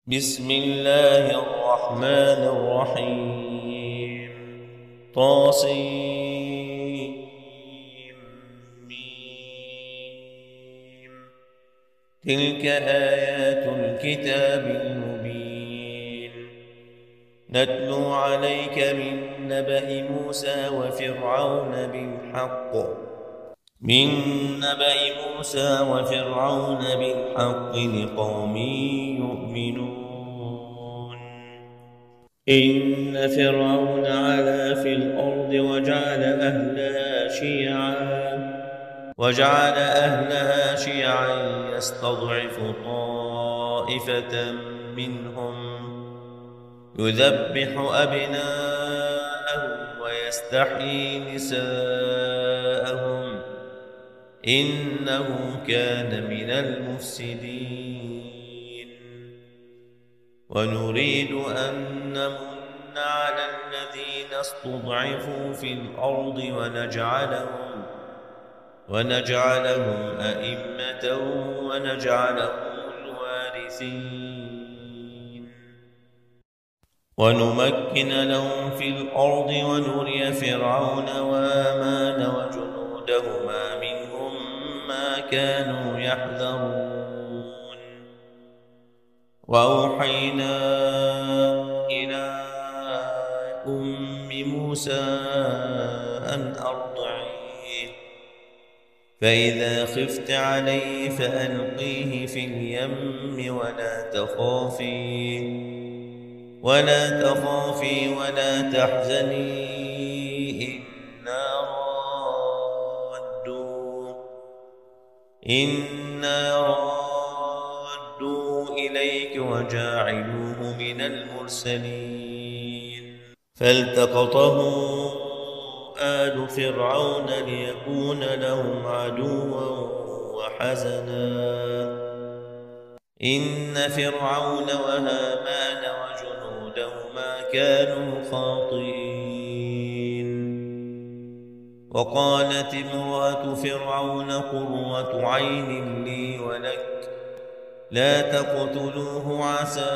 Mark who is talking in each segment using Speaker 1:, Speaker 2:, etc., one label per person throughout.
Speaker 1: بسم الله الرحمن الرحيم. طاسيم. تلك آيات الكتاب المبين نتلو عليك من نبأ موسى وفرعون بالحق لقوم يؤمنون. إن فرعون علا في الأرض وجعل أهلها شيعا يستضعف طائفة منهم يذبح أبناءهم ويستحيي نساءهم إنه كان من المفسدين. ونريد أن نمن على الذين استضعفوا في الأرض ونجعلهم أئمة ونجعلهم الوارثين ونمكن لهم في الأرض ونري فرعون وهامان وجنودهما منهم ما كانوا يحذرون. وأوحينا إلى أم موسى أن أرضعيه فإذا خفت عليه فألقيه في اليم ولا تخافي ولا تحزني إنا رادوه إليك وجاعلوه من المرسلين. فالتقطه آل فرعون ليكون لهم عدوا وحزنا إن فرعون وهامان وجنودهما كانوا خاطئين. وقالت امرأة فرعون قرة عين لي ولك لا تقتلوه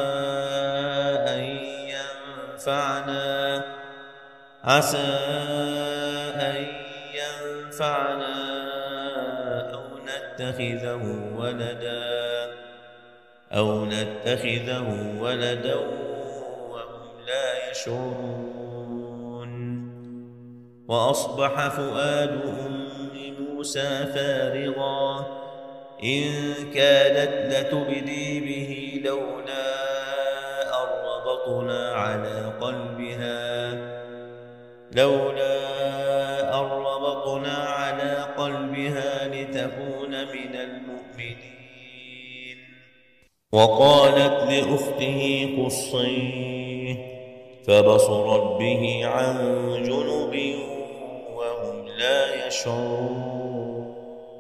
Speaker 1: عسى أن ينفعنا أو نتخذه ولدا وهم لا يشعرون. وأصبح فؤاد أم موسى فارغا إن كادت لتبدي به لولا أن ربطنا على قلبها لتكون من المؤمنين. وقالت لأخته قصيه فبصرت به عن جنب وهم لا يشعرون.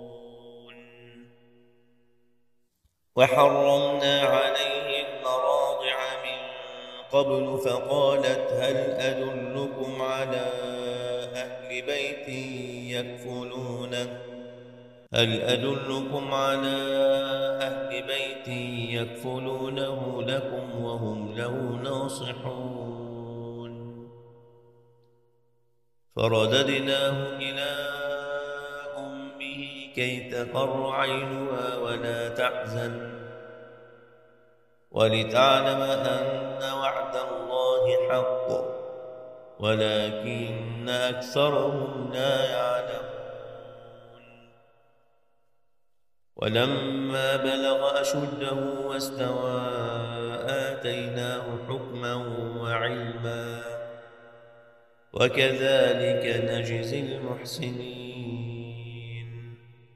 Speaker 1: وحرمنا عليه المراضع من قبل فقالت هل أدلكم على أهل بيت يكفلونه لكم وهم له ناصحون. فرددناه إلى أمه كي تقر عينها ولا تحزن ولتعلم أن وعد الله حق ولكن أكثرهم لا يعلمون. ولما بلغ أشده واستوى آتيناه حكما وعلما وكذلك نجزي المحسنين.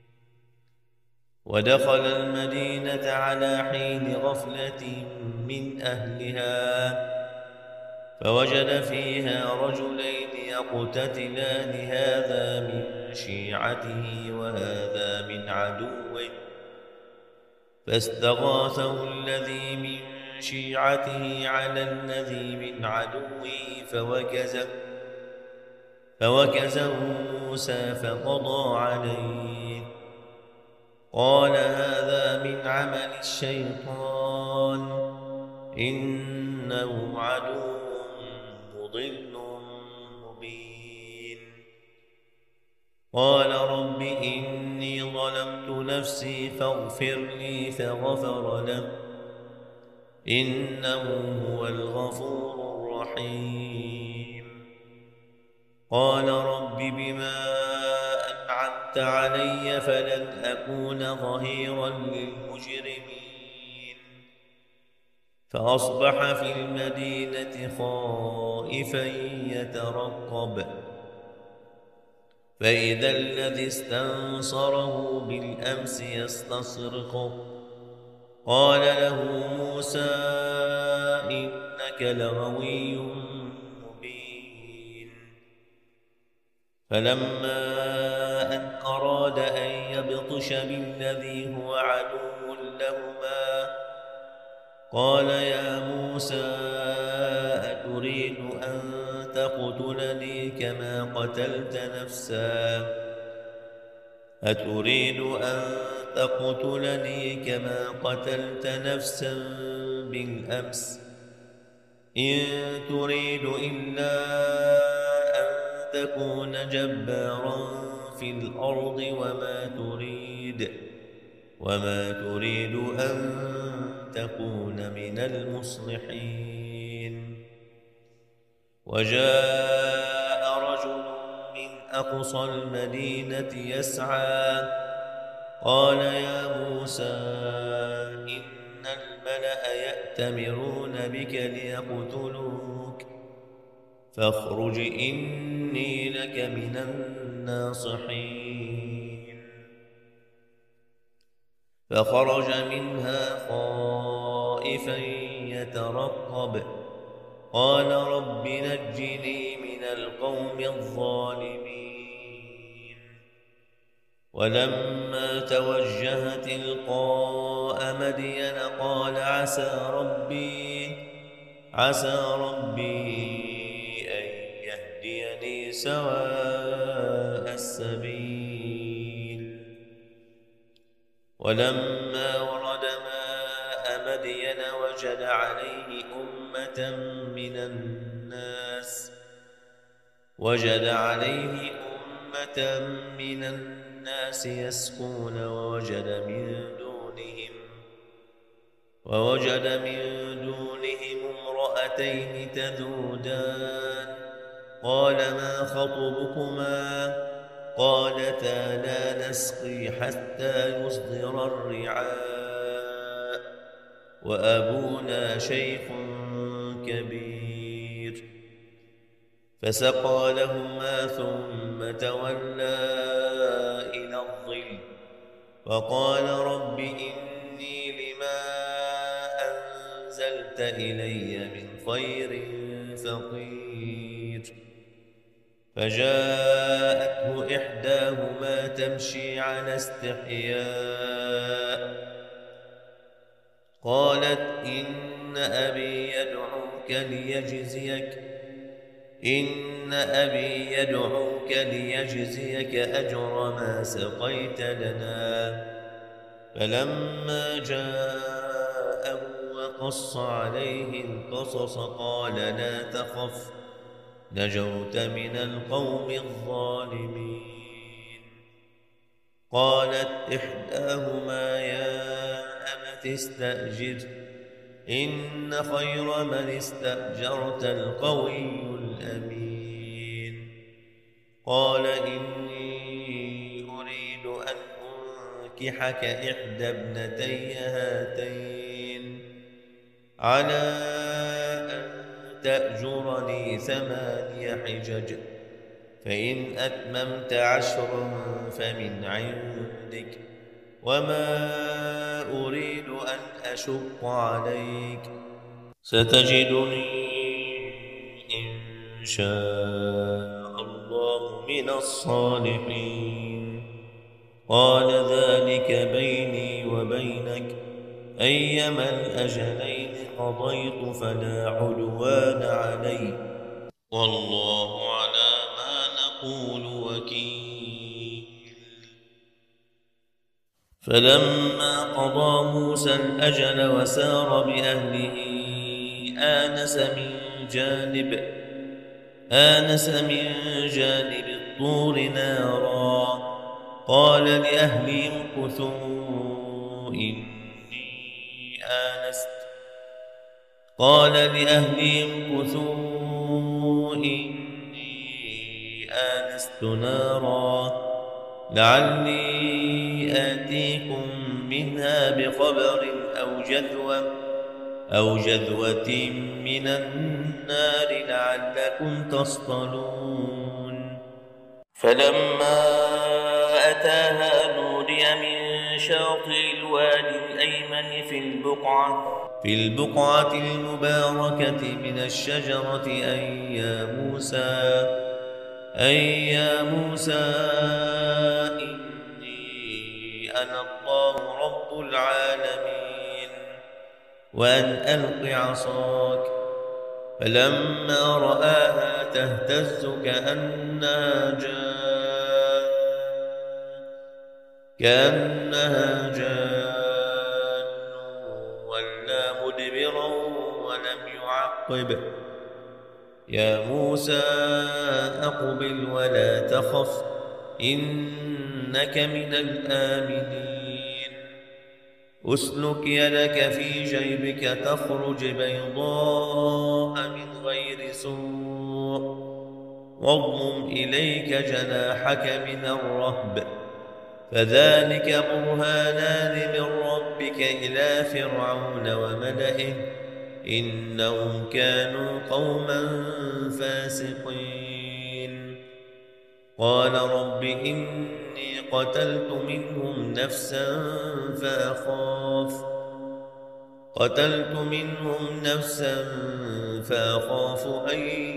Speaker 1: ودخل المدينة على حين غفلة من أهلها فوجد فيها رجلين يقتتلان هذا من شيعته وهذا من عدوه فاستغاثه الذي من شيعته على الذي من عدوه فوكزه موسى فقضى عليه قال هذا من عمل الشيطان إنه عدو مضل مبين. قال رب إني ظلمت نفسي فاغفر لي فغفر له إنه هو الغفور الرحيم. قال رب بما أنعمت علي فلن أكون ظهيرا للمجرمين. فأصبح في المدينة خائفا يترقب فإذا الذي استنصره بالأمس يستصرخه قال له موسى إنك لغوي مبين. فلما أن أراد أن يبطش بالذي هو عدو لهما قال يا موسى أتريد أن تقتلني كما قتلت نفسا بالأمس إن تريد إلا أن تكون جبارا في الأرض وما تريد أن تكون من المصلحين. وجاء رجل من أقصى المدينة يسعى قال يا موسى إن الملأ يأتمرون بك ليقتلوك فاخرج إني لك من الناصحين. فخرج منها خائفا يترقب قال رب نجني من القوم الظالمين. ولما توجه تلقاء مدين قال عسى ربي أن يهديني سواء السبيل. ولما ورد ماء مدين وجد عليه أمة من الناس يسقون ووجد من دونهم امرأتين تذودان قال ما خطبكما قالتا لا نسقي حتى يصدر الرعاء وأبونا شيخ كبير. فسقى لهما ثم تولى إلى الظل وقال رب إني لما أنزلت إلي من خير فقير. فجاءته إحداهما تمشي على استحياء قالت إن أبي يدعوك ليجزيك أجر ما سقيت لنا. فلما جاءه وقص عليه القصص قال لا تخف نجوت من القوم الظالمين. قالت إحداهما يا أبت استأجر إن خير من استأجرت القوي الأمين. قال إني أريد أن أنكحك إحدى ابنتي هاتين على أن تأجرني 8 حجج فإن أتممت 10 فمن عندك وما أريد أن أشق عليك ستجدني إن شاء الله من الصالحين. قال ذلك بيني وبينك أيما الأجلين قضيت فلا عدوان علي والله على ما نقول وكيل. فلما قضى موسى الأجل وسار بأهله آنس من جانب الطور نارا قال لأهلهم امكثوا إني آنست نارا لعلي آتيكم منها بخبر أو جذوة من النار لعلكم تصطلون فلما أتاها نودي من شاطئ الوادي الأيمن في البقعة المباركة من الشجرة أي يا موسى إني أنا الله رب العالمين وأن ألق عصاك فلما رآها تهتز كأنها جان ولا مدبرا ولم يعقب يا موسى أقبل ولا تخف إنك من الآمنين أسلك يدك في جيبك تخرج بيضاء من غير سوء واضمم إليك جناحك من الرهب فذلك برهانان من ربك إلى فرعون وملئه إنهم كانوا قوما فاسقين قال رب إني قتلت منهم نفسا فأخاف أن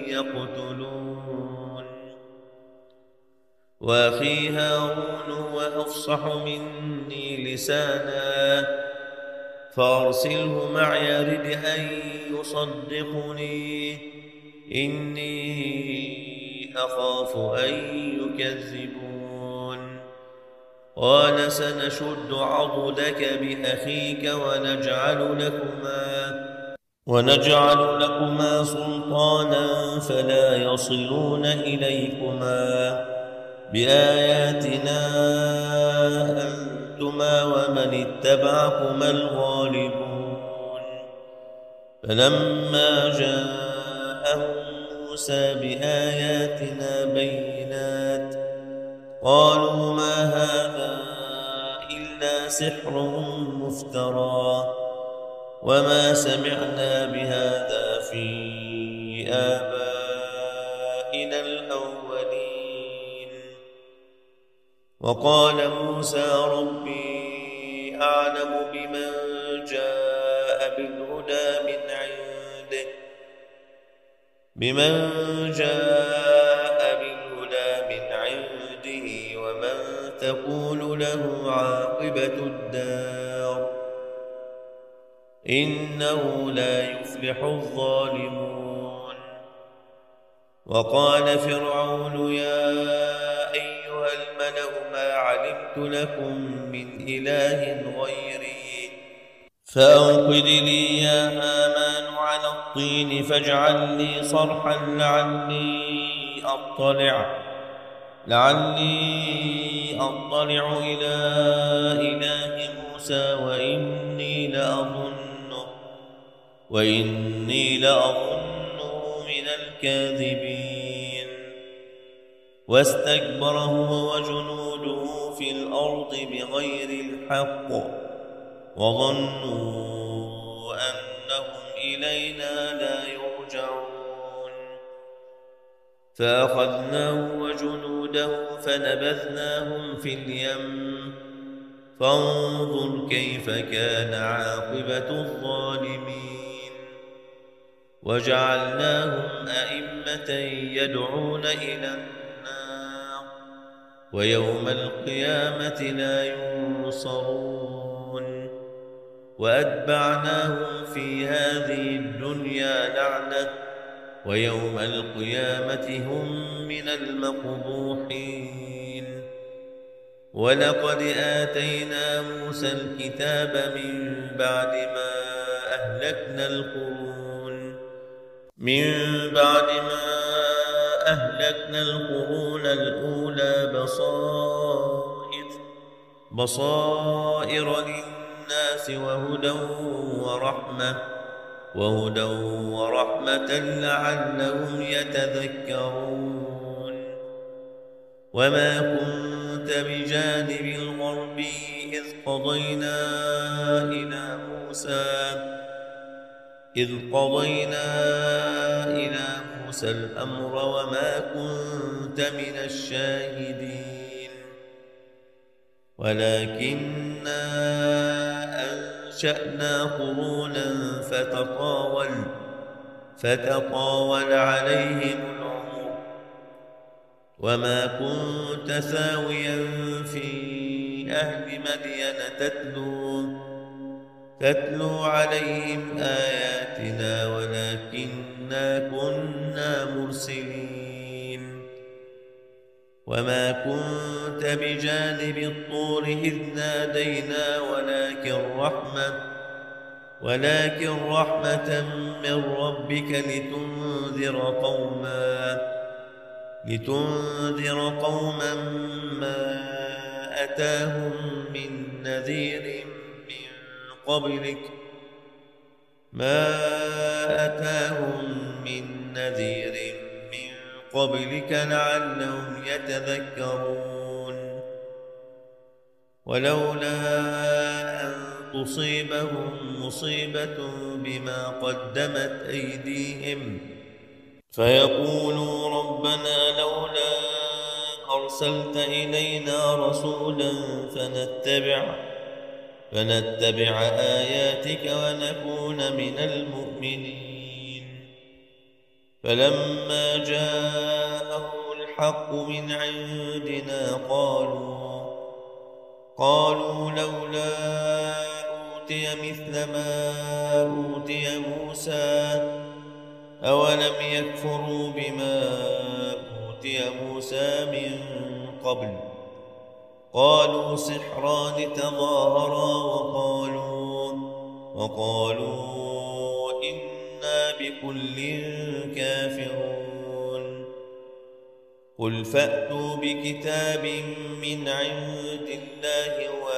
Speaker 1: يقتلون وأخي هارون هو أفصح مني لسانا فأرسله معي يرد أن يصدقني إني أخاف أن يكذبون قال سنشد عضدك بأخيك ونجعل لكما سلطانا فلا يصلون إليكما بآياتنا أنتما ومن اتبعكما الغالبون فلما جاءهم موسى بآياتنا بينات قالوا ما هذا إلا سحر مفترى وما سمعنا بهذا في آبائنا الأولين وقال موسى ربي أعلم بمن جاء بالهدى من عنده ومن تكون له عاقبة الدار إنه لا يفلح الظالمون وقال فرعون يا أيها الملأ ما علمت لكم من إله غيري فأوقد لي يا هامان على الطين فاجعل لي صرحا لعلي أطلع إلى إله موسى وإني لأظنه من الكاذبين واستكبر هو وجنوده في الأرض بغير الحق وظنوا أنهم إلينا لا يرجعون فأخذناه وجنوده فنبذناهم في اليم فانظر كيف كان عاقبة الظالمين وجعلناهم أئمة يدعون إلى النار ويوم القيامة لا ينصرون وأتبعناهم في هذه الدنيا لعنة ويوم القيامة هم من المقبوحين ولقد آتينا موسى الكتاب من بعد ما أهلكنا القرون من بعد ما أهلكنا القرون الأولى بصائر للناس وهدى ورحمة لعلهم يتذكرون. وما كنت بجانب الغربي إذ قضينا إلى موسى الأمر وما كنت من الشاهدين، ولكننا أنشأنا قرونا فتطاول عليهم العمر، وما كنت ثاويا في أهل مدين تتلو عليهم آياتنا ولكننا كنا مرسلين. وما كنت بجانب الطور إذ نادينا ولكن رحمة من ربك لتنذر قوما ما أتاهم من نذير من قبلك لعلهم يتذكرون. ولولا أن تصيبهم مصيبة بما قدمت أيديهم فيقولوا ربنا لولا أرسلت إلينا رسولا فنتبع آياتك ونكون من المؤمنين. فلما جاءهم الحق من عندنا قالوا لولا أوتي مثل ما أوتي موسى أولم يكفروا بما أوتي موسى من قبل. قالوا سحران تظاهرا وقالوا إنا بكل كافرون. قل فأتوا بكتاب من عند الله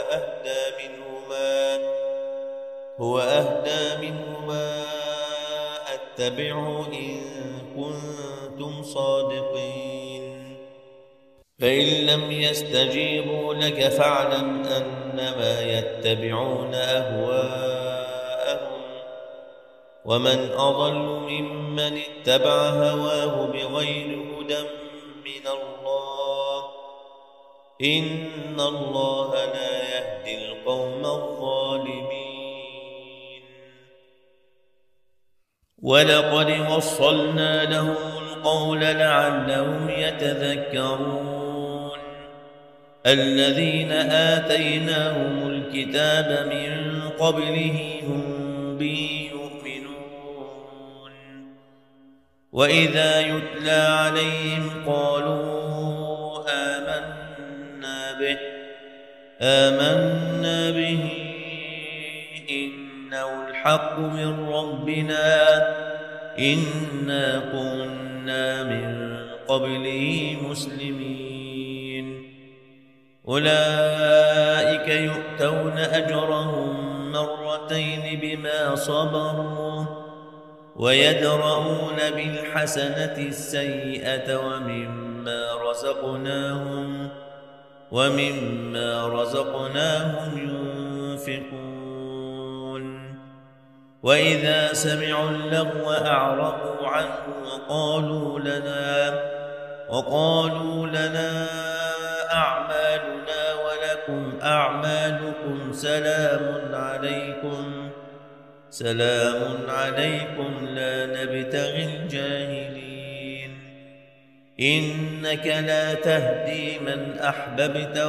Speaker 1: هو أهدى منهما أتبعه إن كنتم صادقين. فإن لم يستجيبوا لك فاعلم أنما يتبعون أهواءهم ومن أضل ممن اتبع هواه بغير هدى من الله إن الله لا يهدي القوم الظالمين. ولقد وصلنا لهم القول لعلهم يتذكرون. الذين آتيناهم الكتاب من قبله هم به يؤمنون. وإذا يتلى عليهم قالوا آمنا به إنه الحق من ربنا إنا كنا من قبله مسلمين. أولئك يؤتون أجرهم مرتين بما صبروا ويدرؤون بالحسنة السيئة ومما رزقناهم ينفقون. وإذا سمعوا اللغو أعرضوا عنه وقالوا لنا أعمالنا ولكم أعمالكم سلام عليكم لا نبتغي الجاهلين. إنك لا تهدي من أحببت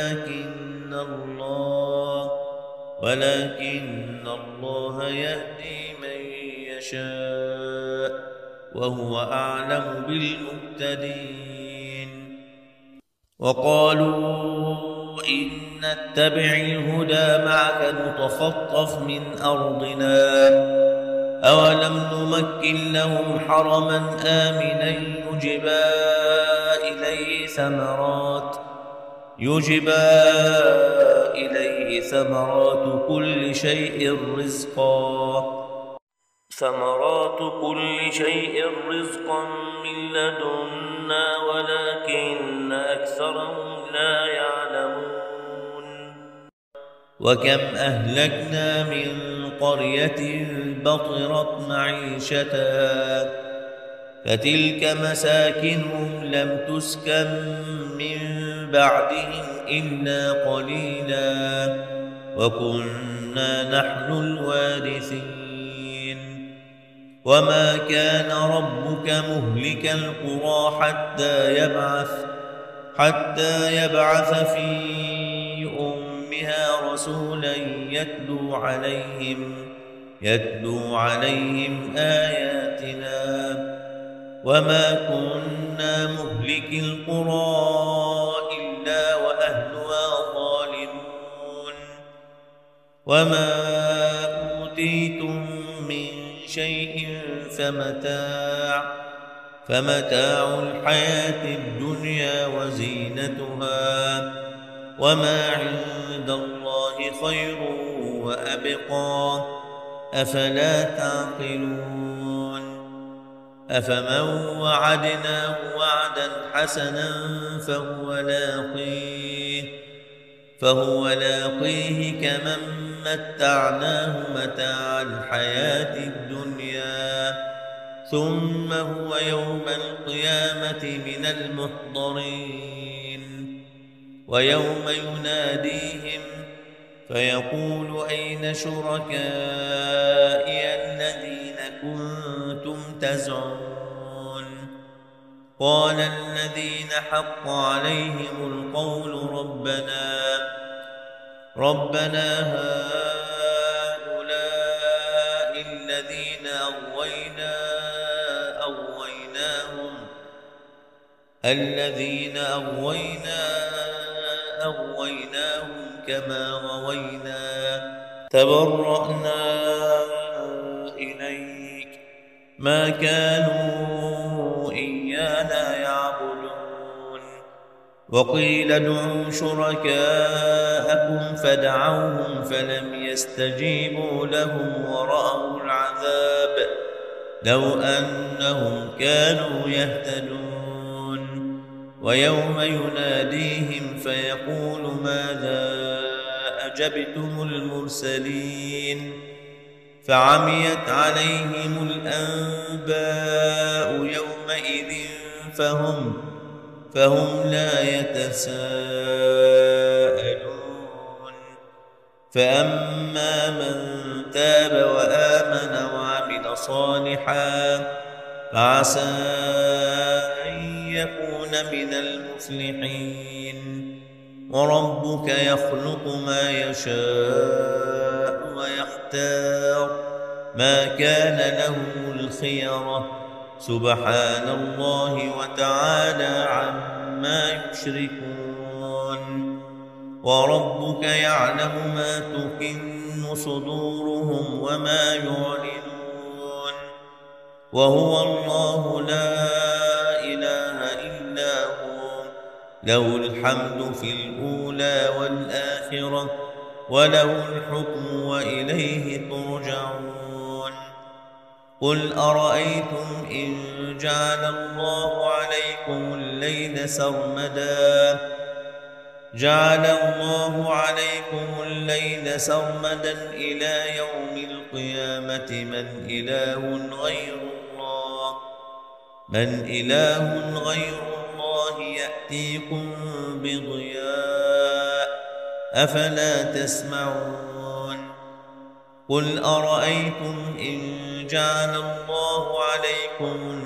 Speaker 1: ولكن الله يهدي من يشاء وهو أعلم بالمهتدين. وقالوا إن نتبع الهدى معك نتخطف من أرضنا أولم نمكن لهم حرما آمنا يجبى إليه ثمرات كل شيء رزقا من لدنا ولكن أكثرهم لا يعلمون وكم أهلكنا من قرية بطرت معيشتها فتلك مساكنهم لم تسكن من بعدهم إلا قليلا وكنا نحن الوارثين وما كان ربك مهلك القرى حتى يبعث في أمها رسولا يتلو عليهم آياتنا وما كنا مهلك القرى إلا وأهلها ظالمون وما أوتيتم من شيء فمتاع الحياة الدنيا وزينتها وما عند الله خير وأبقى أفلا تعقلون أفمن وعدناه وعدا حسنا فهو لاقيه كمن متعناه متاع الحياة الدنيا ثم هو يوم القيامة من المحضرين ويوم يناديهم فيقول أين شركائي الذين كنتم تزعمون قال الذين حق عليهم القول ربنا هؤلاء الذين أغويناهم كما غوينا تبرأنا إليك ما كانوا إيانا يعبدون وقيل ادعوا شركاءكم فدعوهم فلم يستجيبوا لهم ورأوا العذاب لو أنهم كانوا يهتدون ويوم يناديهم فيقول ماذا أجبتم المرسلين فعميت عليهم الأنباء يومئذ فهم لا يتساءلون فأما من تاب وآمن وعمل صالحا فعسى أن يكون من المفلحين وربك يخلق ما يشاء ويختار ما كان لهم الخيرة سبحان الله وتعالى عما يشركون وربك يعلم ما تكن صدورهم وما يعلنون وهو الله لا إله إلا هو له الحمد في الأولى والآخرة وله الحكم وإليه ترجعون قل أرأيتم إن جعل الله عليكم الليل سرمدا إلى يوم القيامة من إله غير الله يأتيكم بضياء أفلا تسمعون قل أرأيتم إن جعل الله عليكم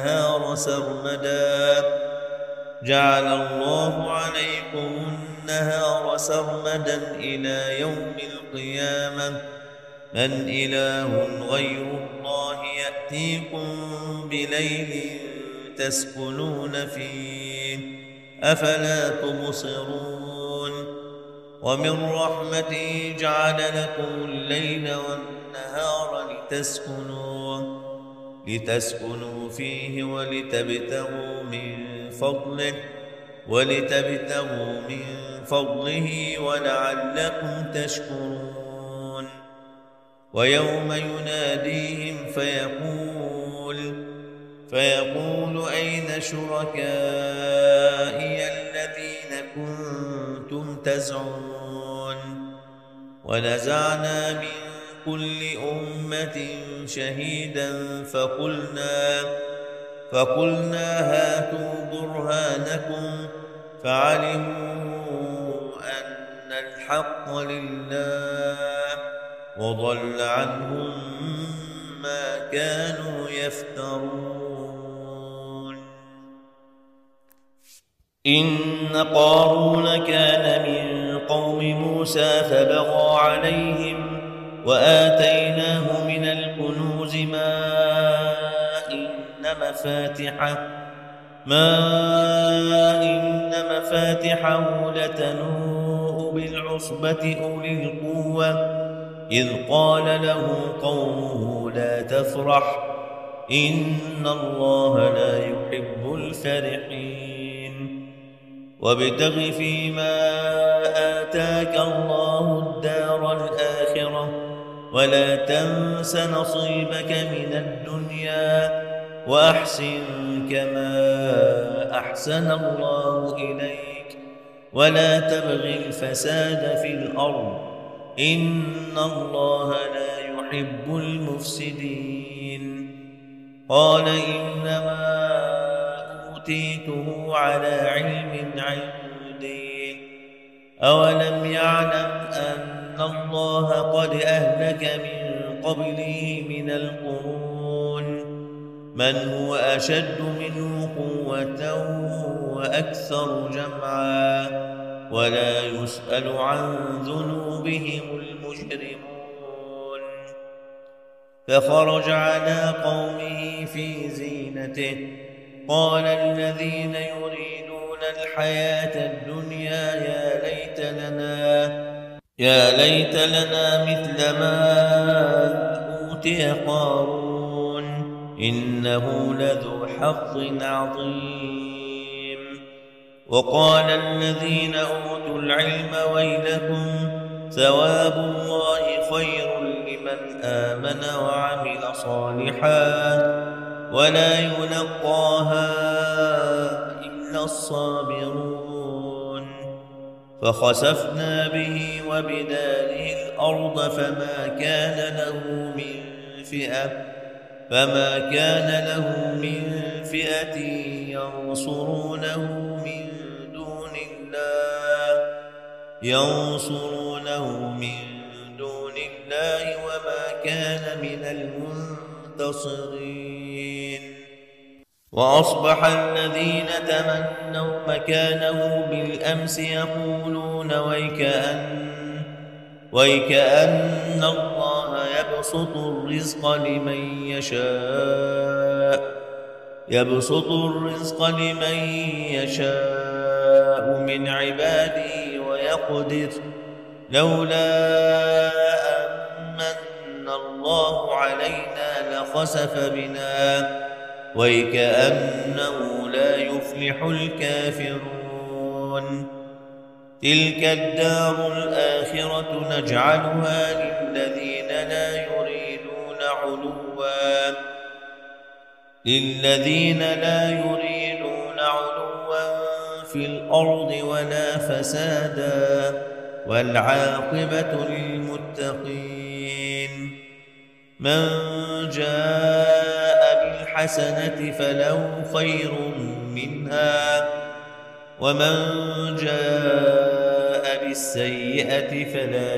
Speaker 1: النهار سرمدا إلى يوم القيامة من إله غير الله يأتيكم بليل تسكنون فيه أفلا تبصرون ومن رحمته جعل لكم الليل والنهار لتسكنوا فيه ولتبتغوا من فضله ولعلكم تشكرون. ويوم يناديهم فيقول أين شركائي الذين كنتم تزعمون. ونزعنا من كل أمة شهيدا فقلنا هاتوا برهانكم فعلموا أن الحق لله وضل عنهم ما كانوا يفترون. إن قارون كان من قوم موسى فبغى عليهم وآتيناه من الكنوز ما إن مفاتحه لتنوء بالعصبة أولي القوة إذ قال له قومه لا تفرح إن الله لا يحب الفرحين. وابتغ فيما آتاك الله الدار الآخرة ولا تنس نصيبك من الدنيا وأحسن كما أحسن الله إليك ولا تبغ الفساد في الأرض إن الله لا يحب المفسدين. قال إنما أوتيته على علم عندي أولم يعلم أن الله قد أهلك من قبله من القرون من هو أشد منه قوة وأكثر جمعا ولا يسأل عن ذنوبهم المجرمون. فخرج على قومه في زينته قال الذين يريدون الحياة الدنيا يا ليت لنا مثل ما أوتي قارون إنه لذو حظ عظيم. وقال الذين أوتوا العلم ويلكم ثواب الله خير لمن آمن وعمل صالحا ولا يلقاها إلا الصابرون. فخسفنا به وبداره الأرض فما كان له من فئة ينصرونه من دون الله وما كان من المنتصرين. وأصبح الذين تمنوا مكانه بالأمس يقولون ويكأن الله يبسط الرزق لمن يشاء من عباده ويقدر لولا أمن الله علينا لخسف بنا ويكأنه لا يفلح الكافرون. تلك الدار الآخرة نجعلها للذين لا يريدون علوا في الأرض ولا فسادا والعاقبة للمتقين. من جاء بالحسنة فله خير منها ومن جاء بالسيئة فلا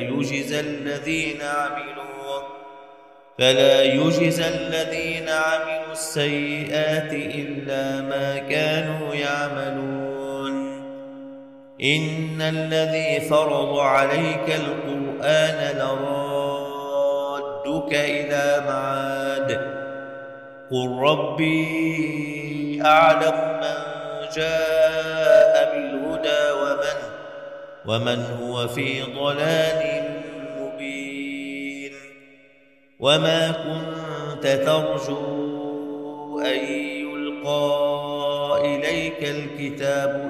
Speaker 1: يجزى الذين عملوا السيئات إلا ما كانوا يعملون. إن الذي فرض عليك القرآن لرادك إلى معاد قل ربي أعلم من جاء بالهدى ومن هو في ضلال مبين. وما كنت ترجو أن يلقى إليك الكتاب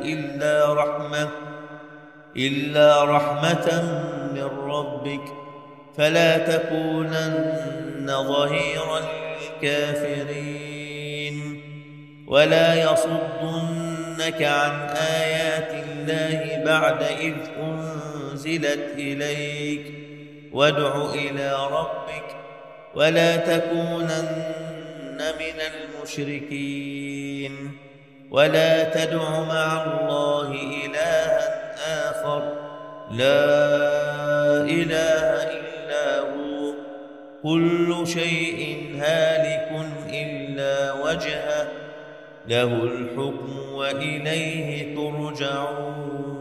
Speaker 1: إلا رحمة من ربك فلا تكونن ظهيرا للكافرين ولا يصدنك عن آيات الله بعد إذ أنزلت إليك وادع إلى ربك ولا تكونن من المشركين ولا تدع مع الله إلها آخر لا إله إلا هو كل شيء هالك إلا وجهه له الحكم وإليه ترجعون